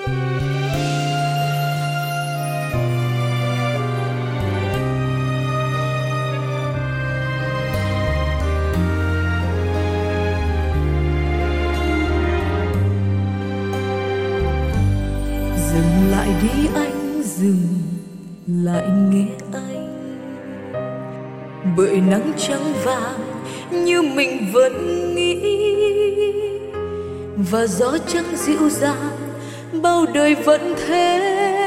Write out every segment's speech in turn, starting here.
Dừng lại đi anh, dừng lại nghe anh, bởi nắng trắng vàng như mình vẫn nghĩ, và gió trắng dịu dàng bao đời vẫn thế.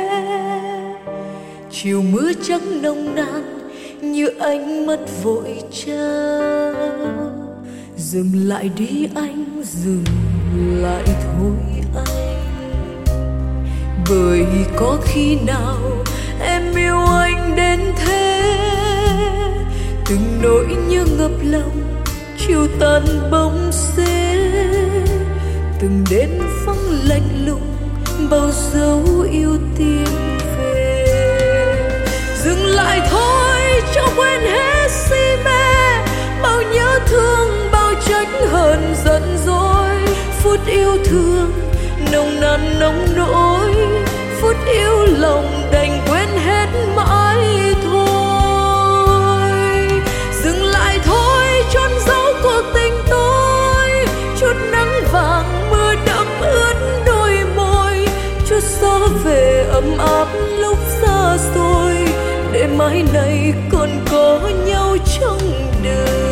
Chiều mưa trắng nồng nàn như ánh mắt vội trao. Dừng lại đi anh, dừng lại thôi anh, bởi có khi nào em yêu anh đến thế. Từng nỗi nhớ ngập lòng chiều tàn bóng xế, từng đến vắng lạnh lùng bao dấu yêu tìm về. Dừng lại thôi cho quên hết si mê, bao nhớ thương bao trách hờn giận dỗi. Phút yêu thương nồng nàn nóng nỗi, phút yêu lòng đành quên hết mãi thôi. Dừng lại thôi chôn dấu cuộc tình tôi, chút nắng vàng mưa đẫm ướt đôi môi, chút gió về ấm áp lúc xa xôi, để mai này còn có nhau trong đời.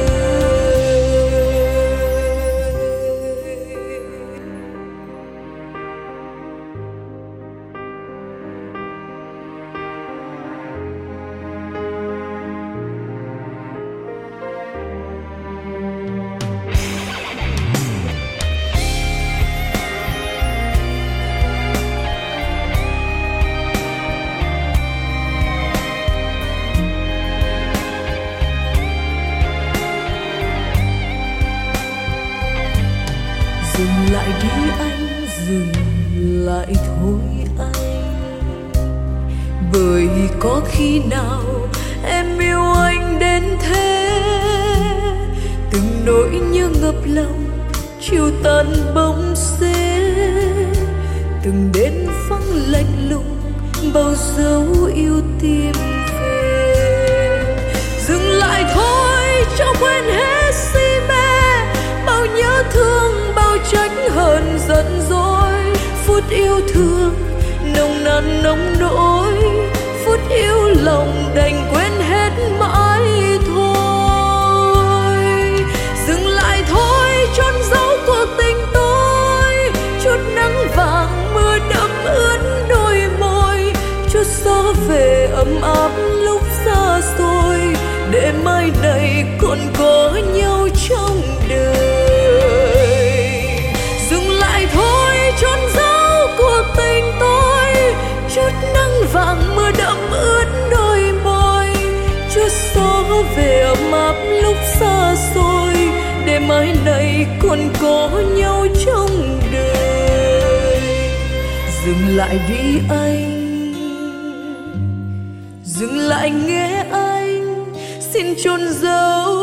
Dừng lại đi anh, dừng lại thôi anh, bởi có khi nào em yêu anh đến thế. Từng nỗi nhớ ngập lòng chiều tàn bóng xế, từng đến vắng lạnh lùng bao dấu yêu tìm về. Dừng lại thôi cho quên hết si mê, bao nhớ thương bao trách hờn giận dỗi. Phút yêu thương nồng nàn nóng nỗi, phút yêu lòng đành quên hết mãi thôi. Dừng lại thôi chôn dấu cuộc tình tôi, chút nắng vàng mưa đẫm ướt đôi môi, chút gió về ấm áp lúc xa xôi, để mai này còn có nhau trong đời. Dừng lại thôi chôn dấu cuộc tình tôi, chút nắng vàng mưa đẫm ướt đôi môi, chút gió về ấm áp lúc xa xôi, để mai này còn có nhau trong đời. Dừng lại đi anh, dừng lại nghe anh, xin chôn dấu